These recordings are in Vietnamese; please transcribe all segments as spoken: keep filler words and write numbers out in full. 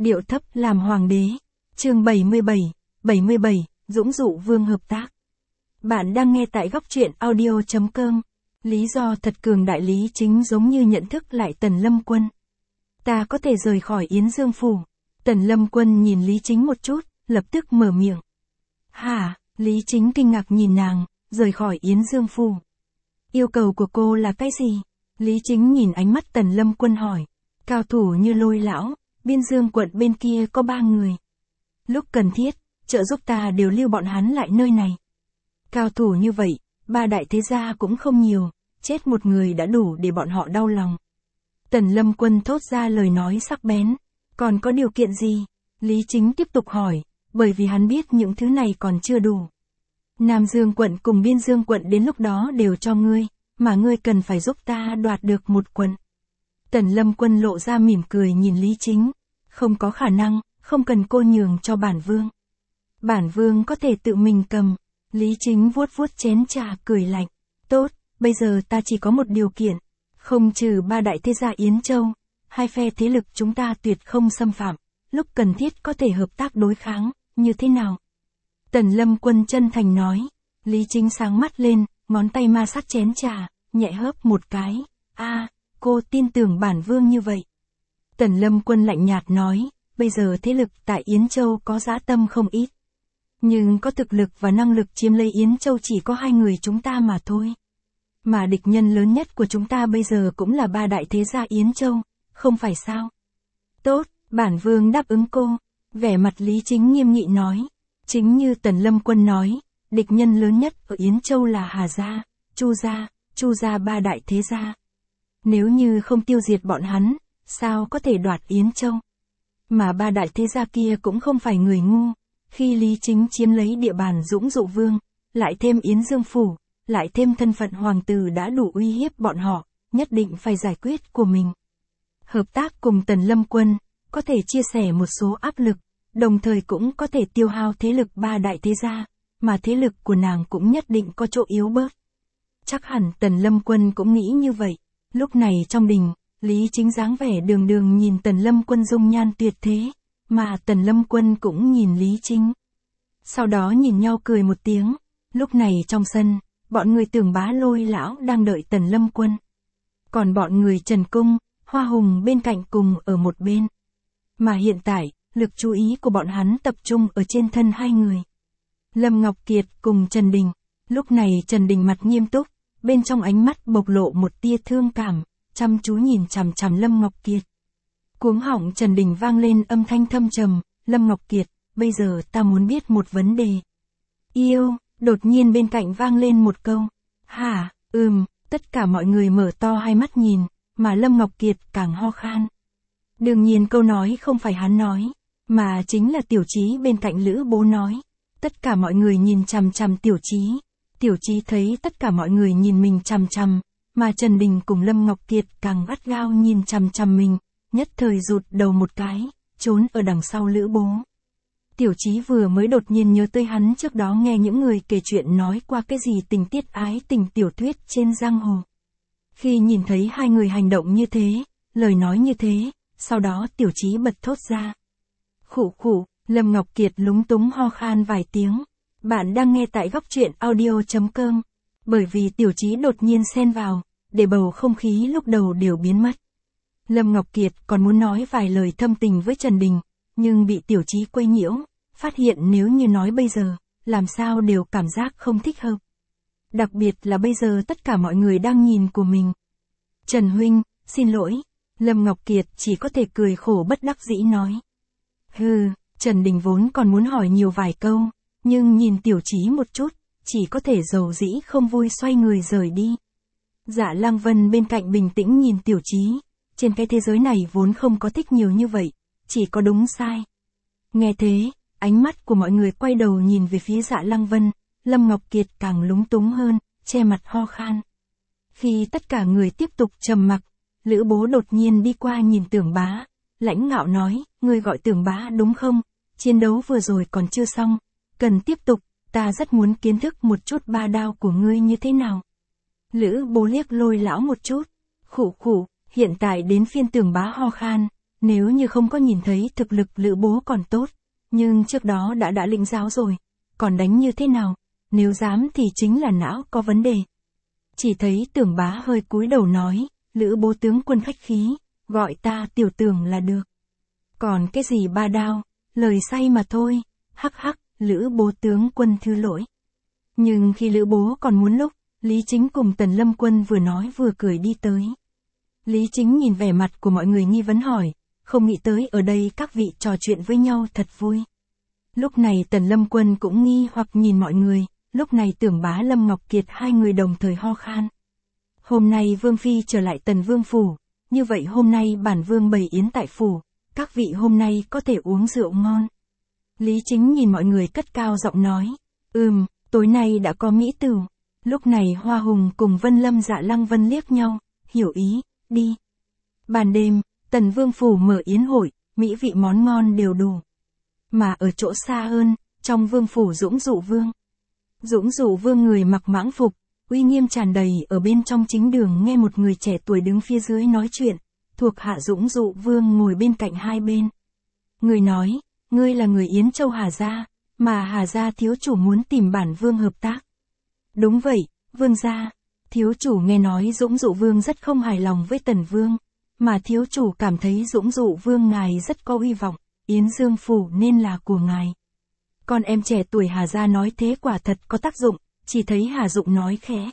Điệu thấp làm hoàng đế. Chương bảy mươi bảy, bảy mươi bảy, Dũng dụ vương hợp tác. Bạn đang nghe tại góc truyện audio chấm com. Lý do thật cường đại Lý Chính giống như nhận thức lại Tần Lâm Quân. Ta có thể rời khỏi Yến Dương Phủ. Tần Lâm Quân nhìn Lý Chính một chút, lập tức mở miệng. Hả? Lý Chính kinh ngạc nhìn nàng, rời khỏi Yến Dương Phủ. Yêu cầu của cô là cái gì? Lý Chính nhìn ánh mắt Tần Lâm Quân hỏi. Cao thủ như Lôi lão, Biên Dương quận bên kia có ba người. Lúc cần thiết, trợ giúp ta đều lưu bọn hắn lại nơi này. Cao thủ như vậy, ba đại thế gia cũng không nhiều, chết một người đã đủ để bọn họ đau lòng. Tần Lâm Quân thốt ra lời nói sắc bén. Còn có điều kiện gì? Lý Chính tiếp tục hỏi, bởi vì hắn biết những thứ này còn chưa đủ. Nam Dương quận cùng Biên Dương quận đến lúc đó đều cho ngươi, mà ngươi cần phải giúp ta đoạt được một quận. Tần Lâm Quân lộ ra mỉm cười nhìn Lý Chính. Không có khả năng, không cần cô nhường cho bản vương. Bản vương có thể tự mình cầm. Lý Chính vuốt vuốt chén trà cười lạnh. Tốt, bây giờ ta chỉ có một điều kiện. Không trừ ba đại thế gia Yến Châu, hai phe thế lực chúng ta tuyệt không xâm phạm. Lúc cần thiết có thể hợp tác đối kháng, như thế nào? Tần Lâm Quân chân thành nói. Lý Chính sáng mắt lên, ngón tay ma sát chén trà, nhẹ hớp một cái. A, cô tin tưởng bản vương như vậy. Tần Lâm Quân lạnh nhạt nói, bây giờ thế lực tại Yến Châu có dã tâm không ít. Nhưng có thực lực và năng lực chiếm lấy Yến Châu chỉ có hai người chúng ta mà thôi. Mà địch nhân lớn nhất của chúng ta bây giờ cũng là ba đại thế gia Yến Châu, không phải sao? Tốt, bản vương đáp ứng cô. Vẻ mặt Lý Chính nghiêm nghị nói. Chính như Tần Lâm Quân nói, địch nhân lớn nhất ở Yến Châu là Hà Gia, Chu Gia, Chu Gia ba đại thế gia. Nếu như không tiêu diệt bọn hắn, sao có thể đoạt Yến Châu? Mà ba đại thế gia kia cũng không phải người ngu. Khi Lý Chính chiếm lấy địa bàn Dũng dụ vương, lại thêm Yến Dương Phủ, lại thêm thân phận hoàng tử đã đủ uy hiếp bọn họ, nhất định phải giải quyết của mình. Hợp tác cùng Tần Lâm Quân, có thể chia sẻ một số áp lực, đồng thời cũng có thể tiêu hao thế lực ba đại thế gia, mà thế lực của nàng cũng nhất định có chỗ yếu bớt. Chắc hẳn Tần Lâm Quân cũng nghĩ như vậy. Lúc này trong đình, Lý Chính dáng vẻ đường đường nhìn Tần Lâm Quân dung nhan tuyệt thế, mà Tần Lâm Quân cũng nhìn Lý Chính. Sau đó nhìn nhau cười một tiếng. Lúc này trong sân, bọn người Tưởng Bá Lôi lão đang đợi Tần Lâm Quân. Còn bọn người Trần Cung, Hoa Hùng bên cạnh cùng ở một bên. Mà hiện tại, lực chú ý của bọn hắn tập trung ở trên thân hai người. Lâm Ngọc Kiệt cùng Trần Đình. Lúc này Trần Đình mặt nghiêm túc, bên trong ánh mắt bộc lộ một tia thương cảm, chăm chú nhìn chằm chằm Lâm Ngọc Kiệt. Cuống họng Trần Đình vang lên âm thanh thâm trầm, Lâm Ngọc Kiệt, bây giờ ta muốn biết một vấn đề. Yêu, đột nhiên bên cạnh vang lên một câu. Hả, ừm, tất cả mọi người mở to hai mắt nhìn, mà Lâm Ngọc Kiệt càng ho khan. Đương nhiên câu nói không phải hắn nói, mà chính là Tiểu Chí bên cạnh Lữ Bố nói. Tất cả mọi người nhìn chằm chằm Tiểu Chí. Tiểu Chí thấy tất cả mọi người nhìn mình chằm chằm, mà Trần Đình cùng Lâm Ngọc Kiệt càng gắt gao nhìn chằm chằm mình, nhất thời rụt đầu một cái, trốn ở đằng sau Lữ Bố. Tiểu Chí vừa mới đột nhiên nhớ tới hắn trước đó nghe những người kể chuyện nói qua cái gì tình tiết ái tình tiểu thuyết trên giang hồ. Khi nhìn thấy hai người hành động như thế, lời nói như thế, sau đó Tiểu Chí bật thốt ra. Khụ khụ, Lâm Ngọc Kiệt lúng túng ho khan vài tiếng. Bạn đang nghe tại góc truyện audio chấm com. Bởi vì Tiểu Chí đột nhiên xen vào, để bầu không khí lúc đầu đều biến mất. Lâm Ngọc Kiệt còn muốn nói vài lời thâm tình với Trần Đình, nhưng bị Tiểu Chí quấy nhiễu, phát hiện nếu như nói bây giờ, làm sao đều cảm giác không thích hợp. Đặc biệt là bây giờ tất cả mọi người đang nhìn của mình. Trần huynh, xin lỗi. Lâm Ngọc Kiệt chỉ có thể cười khổ bất đắc dĩ nói. Hừ, Trần Đình vốn còn muốn hỏi nhiều vài câu, nhưng nhìn Tiểu Chí một chút, chỉ có thể dầu dĩ không vui xoay người rời đi. Dạ Lăng Vân bên cạnh bình tĩnh nhìn Tiểu Chí. Trên cái thế giới này vốn không có thích nhiều như vậy, chỉ có đúng sai. Nghe thế, ánh mắt của mọi người quay đầu nhìn về phía Dạ Lăng Vân, Lâm Ngọc Kiệt càng lúng túng hơn, che mặt ho khan. Khi tất cả người tiếp tục trầm mặc, Lữ Bố đột nhiên đi qua nhìn Tưởng Bá, lãnh ngạo nói, ngươi gọi Tưởng Bá đúng không? Chiến đấu vừa rồi còn chưa xong, cần tiếp tục, ta rất muốn kiến thức một chút ba đao của ngươi như thế nào. Lữ Bố liếc Lôi lão một chút, khụ khụ, hiện tại đến phiên Tưởng Bá ho khan, Nếu như không có nhìn thấy thực lực Lữ Bố còn tốt, nhưng trước đó đã đã lĩnh giáo rồi, còn đánh như thế nào, nếu dám thì chính là não có vấn đề. Chỉ thấy Tưởng Bá hơi cúi đầu nói, Lữ Bố tướng quân khách khí, gọi ta tiểu Tưởng là được. Còn cái gì ba đao, lời say mà thôi, hắc hắc, Lữ Bố tướng quân thứ lỗi. Nhưng khi Lữ Bố còn muốn lúc, Lý Chính cùng Tần Lâm Quân vừa nói vừa cười đi tới. Lý Chính nhìn vẻ mặt của mọi người nghi vấn hỏi, không nghĩ tới ở đây các vị trò chuyện với nhau thật vui. Lúc này Tần Lâm Quân cũng nghi hoặc nhìn mọi người, lúc này Tưởng Bá Lâm Ngọc Kiệt hai người đồng thời ho khan. Hôm nay Vương Phi trở lại Tần Vương Phủ, như vậy hôm nay bản Vương bày yến tại Phủ, các vị hôm nay có thể uống rượu ngon. Lý Chính nhìn mọi người cất cao giọng nói, ừm, tối nay đã có mỹ tửu. Lúc này Hoa Hùng cùng Vân Lâm Dạ Lăng Vân liếc nhau, hiểu ý, đi. Ban đêm, Tần Vương Phủ mở yến hội, mỹ vị món ngon đều đủ. Mà ở chỗ xa hơn, trong Vương Phủ Dũng Dụ Vương. Dũng Dụ Vương người mặc mãng phục, uy nghiêm tràn đầy ở bên trong chính đường nghe một người trẻ tuổi đứng phía dưới nói chuyện, thuộc hạ Dũng Dụ Vương ngồi bên cạnh hai bên. Người nói, ngươi là người Yến Châu Hà Gia, mà Hà Gia thiếu chủ muốn tìm bản Vương hợp tác. Đúng vậy, Vương gia. Thiếu chủ nghe nói Dũng Dụ Vương rất không hài lòng với Tần Vương, mà thiếu chủ cảm thấy Dũng Dụ Vương ngài rất có hy vọng, Yến Dương Phủ nên là của ngài. Con em trẻ tuổi Hà Gia nói thế quả thật có tác dụng, chỉ thấy Hà Dụng nói khẽ.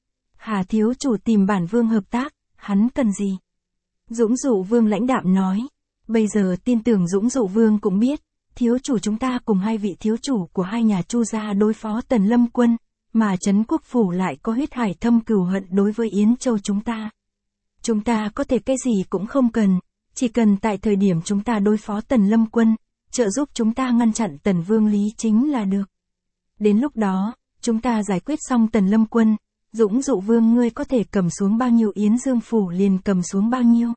Hà thiếu chủ tìm bản Vương hợp tác, hắn cần gì? Dũng Dụ Vương lãnh đạm nói, bây giờ tin tưởng Dũng Dụ Vương cũng biết, thiếu chủ chúng ta cùng hai vị thiếu chủ của hai nhà Chu gia đối phó Tần Lâm Quân, mà Trấn Quốc Phủ lại có huyết hải thâm cừu hận đối với Yến Châu chúng ta. Chúng ta có thể cái gì cũng không cần, chỉ cần tại thời điểm chúng ta đối phó Tần Lâm Quân, trợ giúp chúng ta ngăn chặn Tần Vương Lý Chính là được. Đến lúc đó, chúng ta giải quyết xong Tần Lâm Quân, Dũng Dụ Vương ngươi có thể cầm xuống bao nhiêu Yến Dương Phủ liền cầm xuống bao nhiêu.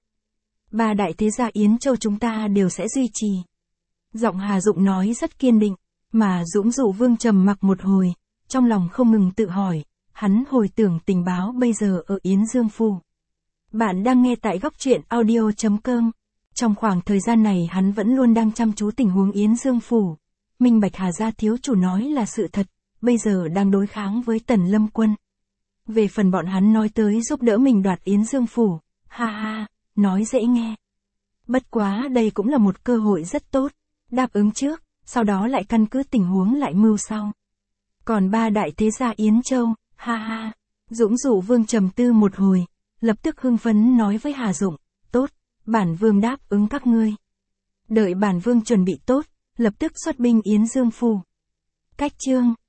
Ba đại thế gia Yến Châu chúng ta đều sẽ duy trì. Giọng Hà Dụng nói rất kiên định, mà Dũng Dụ Vương trầm mặc một hồi, trong lòng không ngừng tự hỏi, hắn hồi tưởng tình báo bây giờ ở Yến Dương Phủ. Bạn đang nghe tại góc truyện audio chấm com. Trong khoảng thời gian này hắn vẫn luôn đang chăm chú tình huống Yến Dương Phủ. Minh bạch Hà Gia thiếu chủ nói là sự thật, bây giờ đang đối kháng với Tần Lâm Quân. Về phần bọn hắn nói tới giúp đỡ mình đoạt Yến Dương Phủ, ha ha, nói dễ nghe. Bất quá đây cũng là một cơ hội rất tốt, đáp ứng trước, sau đó lại căn cứ tình huống lại mưu sau. Còn ba đại thế gia Yến Châu, ha ha, Dũng Dụ Vương trầm tư một hồi, lập tức hưng phấn nói với Hà Dụng, tốt, bản Vương đáp ứng các ngươi. Đợi bản Vương chuẩn bị tốt, lập tức xuất binh Yến Dương Phủ. Cách chương